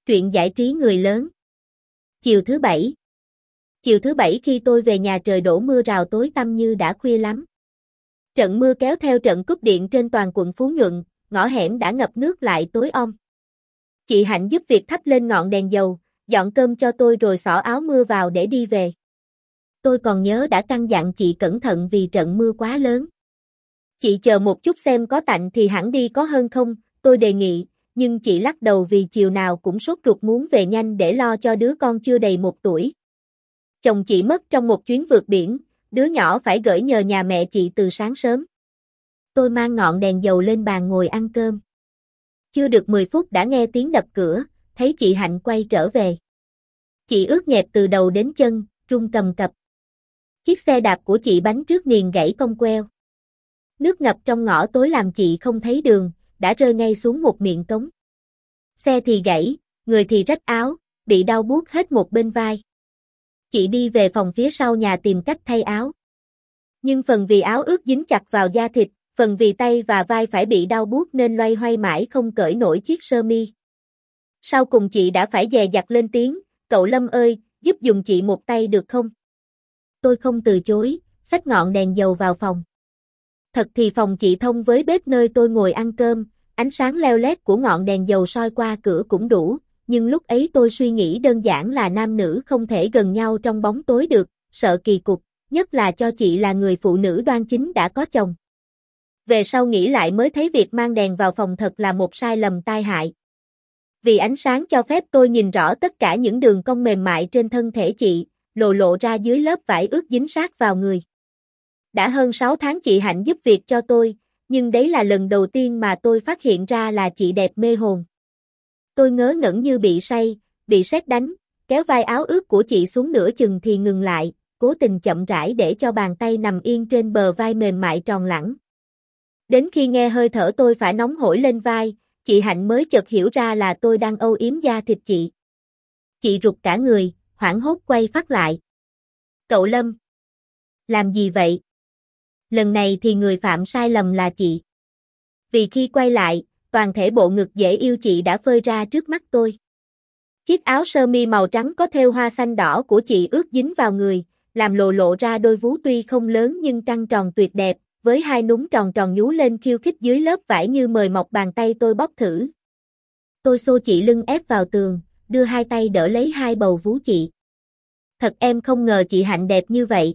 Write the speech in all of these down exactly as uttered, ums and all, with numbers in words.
Truyện giải trí người lớn. Chiều thứ bảy. Chiều thứ bảy khi tôi về nhà trời đổ mưa rào tối tăm như đã khuya lắm. Trận mưa kéo theo trận cúp điện trên toàn quận Phú Nhuận, ngõ hẻm đã ngập nước lại tối om. Chị Hạnh giúp việc thắp lên ngọn đèn dầu, dọn cơm cho tôi rồi xỏ áo mưa vào để đi về. Tôi còn nhớ đã căn dặn chị cẩn thận vì trận mưa quá lớn. Chị chờ một chút xem có tạnh thì hẳn đi có hơn không, tôi đề nghị, nhưng chị lắc đầu vì chiều nào cũng sốt ruột muốn về nhanh để lo cho đứa con chưa đầy một tuổi. Chồng chị mất trong một chuyến vượt biển, đứa nhỏ phải gửi nhờ nhà mẹ chị từ sáng sớm. Tôi mang ngọn đèn dầu lên bàn ngồi ăn cơm. Chưa được mười phút đã nghe tiếng đập cửa, thấy chị Hạnh quay trở về. Chị ướt nhẹp từ đầu đến chân, run cầm cập. Chiếc xe đạp của chị bánh trước niền gãy cong queo. Nước ngập trong ngõ tối làm chị không thấy đường, đã rơi ngay xuống một miệng cống. Xe thì gãy, người thì rách áo, bị đau buốt hết một bên vai. Chị đi về phòng phía sau nhà tìm cách thay áo. Nhưng phần vì áo ướt dính chặt vào da thịt, phần vì tay và vai phải bị đau buốt nên loay hoay mãi không cởi nổi chiếc sơ mi. Sau cùng chị đã phải dè dặt lên tiếng, "Cậu Lâm ơi, giúp giùm chị một tay được không?" Tôi không từ chối, xách ngọn đèn dầu vào phòng. Thật thì phòng chị thông với bếp nơi tôi ngồi ăn cơm, ánh sáng leo lét của ngọn đèn dầu soi qua cửa cũng đủ, nhưng lúc ấy tôi suy nghĩ đơn giản là nam nữ không thể gần nhau trong bóng tối được, sợ kỳ cục, nhất là cho chị là người phụ nữ đoan chính đã có chồng. Về sau nghĩ lại mới thấy việc mang đèn vào phòng thật là một sai lầm tai hại. Vì ánh sáng cho phép tôi nhìn rõ tất cả những đường cong mềm mại trên thân thể chị, lộ lộ ra dưới lớp vải ướt dính sát vào người. Đã hơn sáu tháng chị Hạnh giúp việc cho tôi, nhưng đấy là lần đầu tiên mà tôi phát hiện ra là chị đẹp mê hồn. Tôi ngớ ngẩn như bị say, bị sét đánh, kéo vai áo ướt của chị xuống nửa chừng thì ngừng lại, cố tình chậm rãi để cho bàn tay nằm yên trên bờ vai mềm mại tròn lẳng. Đến khi nghe hơi thở tôi phải nóng hổi lên vai, chị Hạnh mới chợt hiểu ra là tôi đang âu yếm da thịt chị. Chị rụt cả người, hoảng hốt quay phát lại. "Cậu Lâm, làm gì vậy?" Lần này thì người phạm sai lầm là chị. Vì khi quay lại, toàn thể bộ ngực dễ yêu chị đã phơi ra trước mắt tôi. Chiếc áo sơ mi màu trắng có thêu hoa xanh đỏ của chị ướt dính vào người, làm lộ lộ ra đôi vú tuy không lớn nhưng căng tròn tuyệt đẹp, với hai núm tròn tròn nhú lên khiêu khích dưới lớp vải như mời mọc bàn tay tôi bóp thử. Tôi xô chị lưng ép vào tường, đưa hai tay đỡ lấy hai bầu vú chị. "Thật em không ngờ chị Hạnh đẹp như vậy."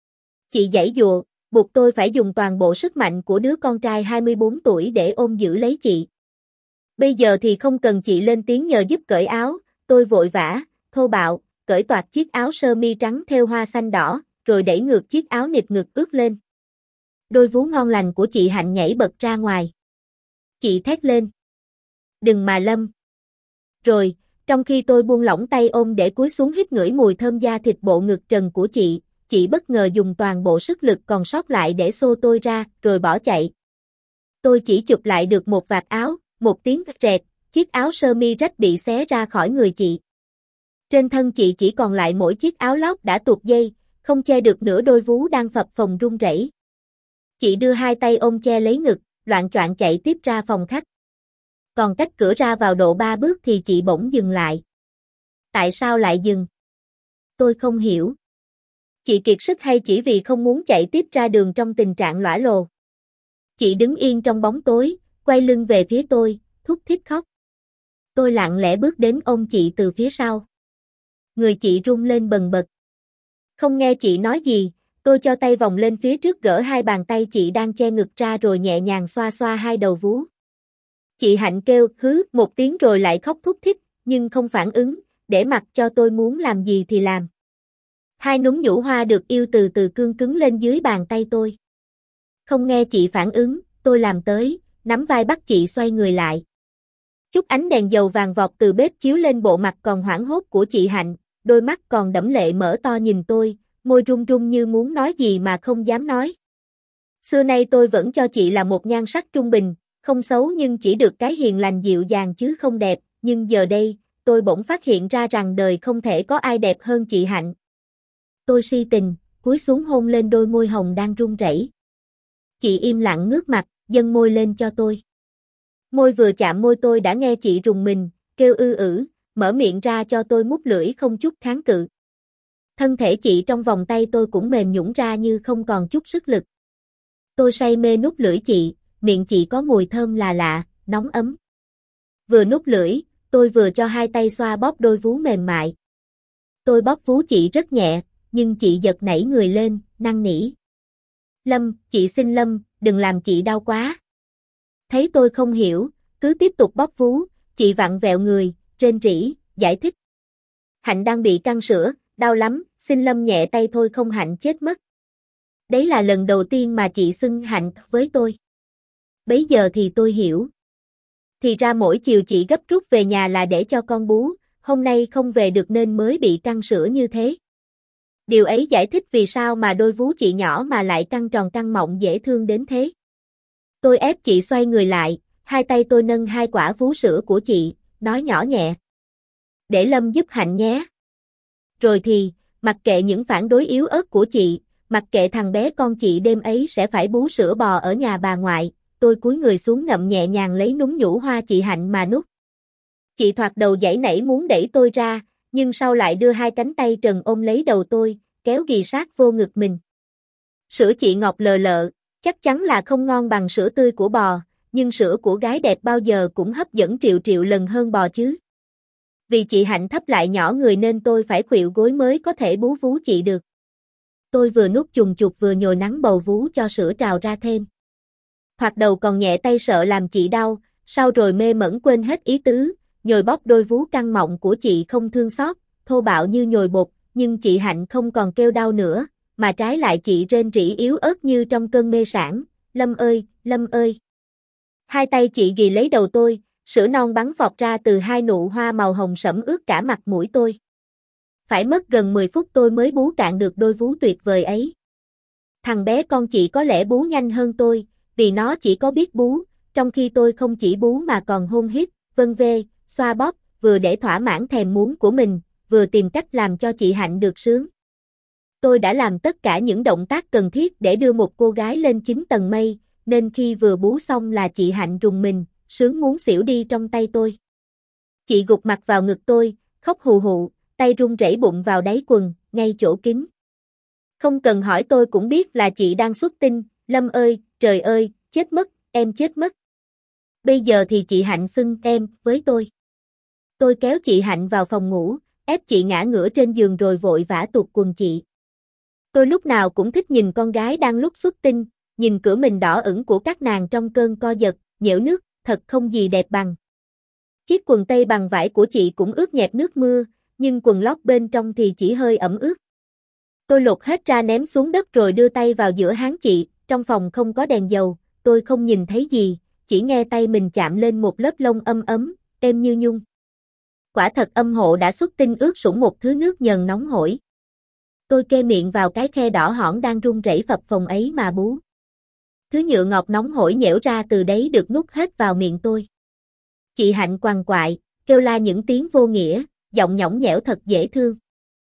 Chị giãy giụa, buộc tôi phải dùng toàn bộ sức mạnh của đứa con trai hai mươi bốn tuổi để ôm giữ lấy chị. Bây giờ thì không cần chị lên tiếng nhờ giúp cởi áo, tôi vội vã, thô bạo, cởi toạc chiếc áo sơ mi trắng thêu hoa xanh đỏ, rồi đẩy ngược chiếc áo nịt ngực ướt lên. Đôi vú ngon lành của chị Hạnh nhảy bật ra ngoài. Chị thét lên. "Đừng mà Lâm." Rồi, trong khi tôi buông lỏng tay ôm để cúi xuống hít ngửi mùi thơm da thịt bộ ngực trần của chị, chị bất ngờ dùng toàn bộ sức lực còn sót lại để xô tôi ra, rồi bỏ chạy. Tôi chỉ chụp lại được một vạt áo, một tiếng rẹt, chiếc áo sơ mi rách bị xé ra khỏi người chị. Trên thân chị chỉ còn lại mỗi chiếc áo lót đã tuột dây, không che được nửa đôi vú đang phập phồng run rẩy. Chị đưa hai tay ôm che lấy ngực, loạng choạng chạy tiếp ra phòng khách. Còn cách cửa ra vào độ ba bước thì chị bỗng dừng lại. Tại sao lại dừng? Tôi không hiểu. Chị kiệt sức hay chỉ vì không muốn chạy tiếp ra đường trong tình trạng lõa lồ? Chị đứng yên trong bóng tối, quay lưng về phía tôi, thút thít khóc. Tôi lặng lẽ bước đến ôm chị từ phía sau. Người chị run lên bần bật. Không nghe chị nói gì, tôi cho tay vòng lên phía trước gỡ hai bàn tay chị đang che ngực ra rồi nhẹ nhàng xoa xoa hai đầu vú. Chị Hạnh kêu hứ một tiếng rồi lại khóc thút thít, nhưng không phản ứng, để mặc cho tôi muốn làm gì thì làm. Hai núm nhũ hoa được yêu từ từ cương cứng lên dưới bàn tay tôi. Không nghe chị phản ứng, tôi làm tới, nắm vai bắt chị xoay người lại. Chút ánh đèn dầu vàng vọt từ bếp chiếu lên bộ mặt còn hoảng hốt của chị Hạnh, đôi mắt còn đẫm lệ mở to nhìn tôi, môi run run như muốn nói gì mà không dám nói. Xưa nay tôi vẫn cho chị là một nhan sắc trung bình, không xấu nhưng chỉ được cái hiền lành dịu dàng chứ không đẹp, nhưng giờ đây, tôi bỗng phát hiện ra rằng đời không thể có ai đẹp hơn chị Hạnh. Tôi si tình, cúi xuống hôn lên đôi môi hồng đang run rẩy. Chị im lặng ngước mặt, dâng môi lên cho tôi. Môi vừa chạm môi tôi đã nghe chị rùng mình, kêu ư ử, mở miệng ra cho tôi mút lưỡi không chút kháng cự. Thân thể chị trong vòng tay tôi cũng mềm nhũn ra như không còn chút sức lực. Tôi say mê nút lưỡi chị, miệng chị có mùi thơm là lạ, nóng ấm. Vừa nút lưỡi, tôi vừa cho hai tay xoa bóp đôi vú mềm mại. Tôi bóp vú chị rất nhẹ, nhưng chị giật nảy người lên, năn nỉ. Lâm, chị xin Lâm, đừng làm chị đau quá. Thấy tôi không hiểu, cứ tiếp tục bóp vú, chị vặn vẹo người, rên rỉ, giải thích. Hạnh đang bị căng sữa, đau lắm, xin Lâm nhẹ tay thôi không Hạnh chết mất. Đấy là lần đầu tiên mà chị xưng Hạnh với tôi. Bấy giờ thì tôi hiểu. Thì ra mỗi chiều chị gấp rút về nhà là để cho con bú, hôm nay không về được nên mới bị căng sữa như thế. Điều ấy giải thích vì sao mà đôi vú chị nhỏ mà lại căng tròn căng mọng dễ thương đến thế. Tôi ép chị xoay người lại, hai tay tôi nâng hai quả vú sữa của chị, nói nhỏ nhẹ. Để Lâm giúp Hạnh nhé. Rồi thì, mặc kệ những phản đối yếu ớt của chị, mặc kệ thằng bé con chị đêm ấy sẽ phải bú sữa bò ở nhà bà ngoại, tôi cúi người xuống ngậm nhẹ nhàng lấy núm nhũ hoa chị Hạnh mà nút. Chị thoạt đầu giãy nảy muốn đẩy tôi ra, nhưng sau lại đưa hai cánh tay trần ôm lấy đầu tôi, kéo ghì sát vô ngực mình. Sữa chị ngọt lờ lợ, chắc chắn là không ngon bằng sữa tươi của bò, nhưng sữa của gái đẹp bao giờ cũng hấp dẫn triệu triệu lần hơn bò chứ. Vì chị Hạnh thấp lại nhỏ người nên tôi phải khuỵu gối mới có thể bú vú chị được. Tôi vừa nút chùng chục vừa nhồi nắng bầu vú cho sữa trào ra thêm. Thoạt đầu còn nhẹ tay sợ làm chị đau, sau rồi mê mẩn quên hết ý tứ, nhồi bóp đôi vú căng mọng của chị không thương xót, thô bạo như nhồi bột, nhưng chị Hạnh không còn kêu đau nữa, mà trái lại chị rên rỉ yếu ớt như trong cơn mê sản, Lâm ơi, Lâm ơi. Hai tay chị ghì lấy đầu tôi, sữa non bắn phọt ra từ hai nụ hoa màu hồng sẫm ướt cả mặt mũi tôi. Phải mất gần mười phút tôi mới bú cạn được đôi vú tuyệt vời ấy. Thằng bé con chị có lẽ bú nhanh hơn tôi, vì nó chỉ có biết bú, trong khi tôi không chỉ bú mà còn hôn hít, vân vê, xoa bóp, vừa để thỏa mãn thèm muốn của mình, vừa tìm cách làm cho chị Hạnh được sướng. Tôi đã làm tất cả những động tác cần thiết để đưa một cô gái lên chín tầng mây, nên khi vừa bú xong là chị Hạnh rùng mình, sướng muốn xỉu đi trong tay tôi. Chị gục mặt vào ngực tôi, khóc hù hụ, tay run rẩy bụng vào đáy quần, ngay chỗ kín. Không cần hỏi tôi cũng biết là chị đang xuất tinh, Lâm ơi, trời ơi, chết mất, em chết mất. Bây giờ thì chị Hạnh xưng em với tôi. Tôi kéo chị Hạnh vào phòng ngủ, ép chị ngã ngửa trên giường rồi vội vã tuột quần chị. Tôi lúc nào cũng thích nhìn con gái đang lúc xuất tinh, nhìn cửa mình đỏ ửng của các nàng trong cơn co giật, nhễu nước, thật không gì đẹp bằng. Chiếc quần tây bằng vải của chị cũng ướt nhẹp nước mưa, nhưng quần lót bên trong thì chỉ hơi ẩm ướt. Tôi lột hết ra ném xuống đất rồi đưa tay vào giữa háng chị, trong phòng không có đèn dầu, tôi không nhìn thấy gì, chỉ nghe tay mình chạm lên một lớp lông ấm ấm, êm như nhung. Quả thật âm hộ đã xuất tinh ướt sũng một thứ nước nhờn nóng hổi. Tôi kê miệng vào cái khe đỏ hỏn đang run rẩy phập phồng ấy mà bú. Thứ nhựa ngọt nóng hổi nhễu ra từ đấy được nuốt hết vào miệng tôi. Chị Hạnh quằn quại, kêu la những tiếng vô nghĩa, giọng nhõng nhẽo thật dễ thương.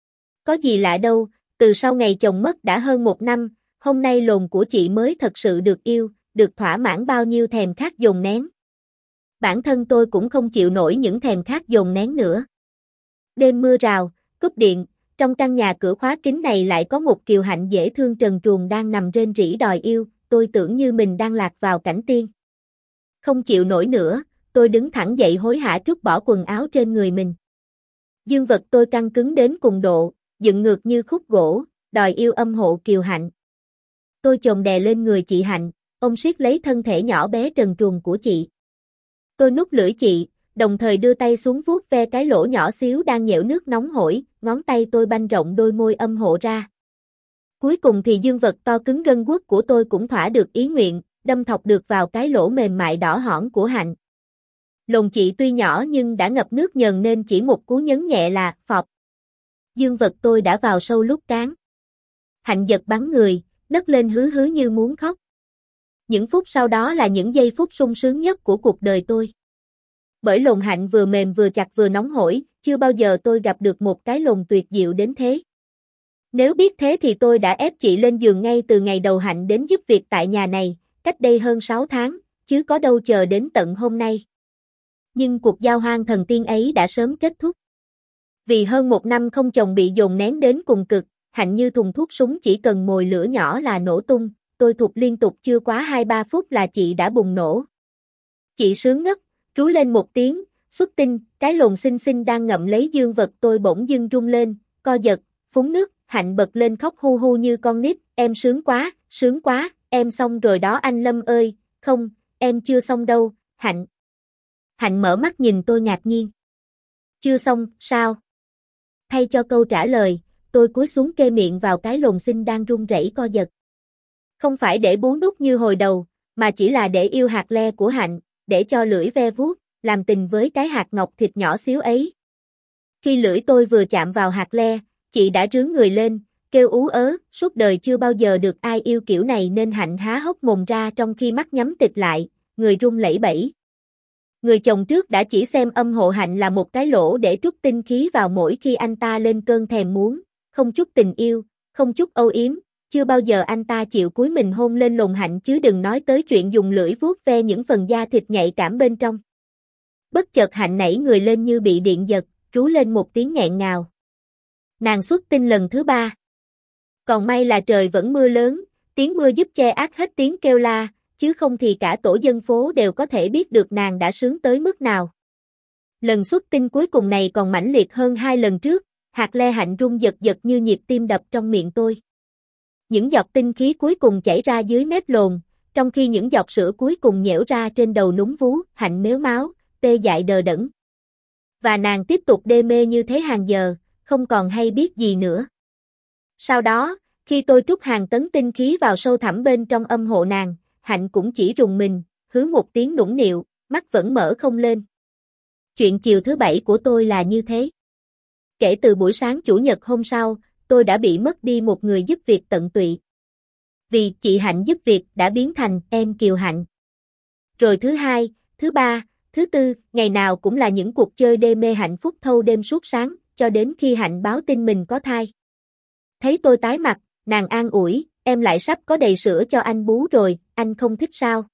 Có gì lạ đâu, từ sau ngày chồng mất đã hơn một năm, hôm nay lồn của chị mới thật sự được yêu, được thỏa mãn bao nhiêu thèm khát dồn nén. Bản thân tôi cũng không chịu nổi những thèm khát dồn nén nữa. Đêm mưa rào, cúp điện, trong căn nhà cửa khóa kín này lại có một kiều hạnh dễ thương trần truồng đang nằm rên rỉ đòi yêu, tôi tưởng như mình đang lạc vào cảnh tiên. Không chịu nổi nữa, tôi đứng thẳng dậy hối hả trút bỏ quần áo trên người mình. Dương vật tôi căng cứng đến cùng độ, dựng ngược như khúc gỗ, đòi yêu âm hộ kiều hạnh. Tôi chồm đè lên người chị Hạnh, ôm siết lấy thân thể nhỏ bé trần truồng của chị. Tôi nút lưỡi chị, đồng thời đưa tay xuống vuốt ve cái lỗ nhỏ xíu đang nhễu nước nóng hổi, ngón tay tôi banh rộng đôi môi âm hộ ra. Cuối cùng thì dương vật to cứng gân guốc của tôi cũng thỏa được ý nguyện, đâm thọc được vào cái lỗ mềm mại đỏ hỏn của Hạnh. Lồn chị tuy nhỏ nhưng đã ngập nước nhờn nên chỉ một cú nhấn nhẹ là phọp. Dương vật tôi đã vào sâu lút cán. Hạnh giật bắn người, nấc lên hứ hứ như muốn khóc. Những phút sau đó là những giây phút sung sướng nhất của cuộc đời tôi. Bởi lồn Hạnh vừa mềm vừa chặt vừa nóng hổi, chưa bao giờ tôi gặp được một cái lồn tuyệt diệu đến thế. Nếu biết thế thì tôi đã ép chị lên giường ngay từ ngày đầu Hạnh đến giúp việc tại nhà này, cách đây hơn sáu tháng, chứ có đâu chờ đến tận hôm nay. Nhưng cuộc giao hoan thần tiên ấy đã sớm kết thúc. Vì hơn một năm không chồng bị dồn nén đến cùng cực, Hạnh như thùng thuốc súng chỉ cần mồi lửa nhỏ là nổ tung, tôi thụt liên tục chưa quá hai ba phút là chị đã bùng nổ. Chị sướng ngất, rú lên một tiếng, xuất tinh, cái lồn xinh xinh đang ngậm lấy dương vật tôi bỗng dưng rung lên, co giật, phúng nước, Hạnh bật lên khóc hu hu như con nít, em sướng quá, sướng quá, em xong rồi đó anh Lâm ơi, không, em chưa xong đâu, Hạnh. Hạnh mở mắt nhìn tôi ngạc nhiên. Chưa xong, sao? Thay cho câu trả lời, tôi cúi xuống kê miệng vào cái lồn xinh đang run rẩy co giật. Không phải để bú nút như hồi đầu, mà chỉ là để yêu hạt le của Hạnh, để cho lưỡi ve vuốt, làm tình với cái hạt ngọc thịt nhỏ xíu ấy. Khi lưỡi tôi vừa chạm vào hạt le, chị đã rướn người lên, kêu ú ớ, suốt đời chưa bao giờ được ai yêu kiểu này nên Hạnh há hốc mồm ra trong khi mắt nhắm tịt lại, người run lẩy bẩy. Người chồng trước đã chỉ xem âm hộ Hạnh là một cái lỗ để trút tinh khí vào mỗi khi anh ta lên cơn thèm muốn, không chút tình yêu, không chút âu yếm, chưa bao giờ anh ta chịu cúi mình hôn lên lồn Hạnh chứ đừng nói tới chuyện dùng lưỡi vuốt ve những phần da thịt nhạy cảm bên trong. Bất chợt Hạnh nảy người lên như bị điện giật, rú lên một tiếng nghẹn ngào. Nàng xuất tinh lần thứ ba. Còn may là trời vẫn mưa lớn, tiếng mưa giúp che át hết tiếng kêu la, chứ không thì cả tổ dân phố đều có thể biết được nàng đã sướng tới mức nào. Lần xuất tinh cuối cùng này còn mãnh liệt hơn hai lần trước, hạt le Hạnh rung giật giật như nhịp tim đập trong miệng tôi. Những giọt tinh khí cuối cùng chảy ra dưới mép lồn, trong khi những giọt sữa cuối cùng nhễu ra trên đầu núm vú, Hạnh mếu máu, tê dại đờ đẫn. Và nàng tiếp tục đê mê như thế hàng giờ, không còn hay biết gì nữa. Sau đó, khi tôi trút hàng tấn tinh khí vào sâu thẳm bên trong âm hộ nàng, Hạnh cũng chỉ rùng mình, hứ một tiếng nũng nịu, mắt vẫn mở không lên. Chuyện chiều thứ bảy của tôi là như thế. Kể từ buổi sáng chủ nhật hôm sau, tôi đã bị mất đi một người giúp việc tận tụy. Vì chị Hạnh giúp việc đã biến thành em Kiều Hạnh. Rồi thứ hai, thứ ba, thứ tư, ngày nào cũng là những cuộc chơi đê mê hạnh phúc thâu đêm suốt sáng, cho đến khi Hạnh báo tin mình có thai. Thấy tôi tái mặt, nàng an ủi, em lại sắp có đầy sữa cho anh bú rồi, anh không thích sao?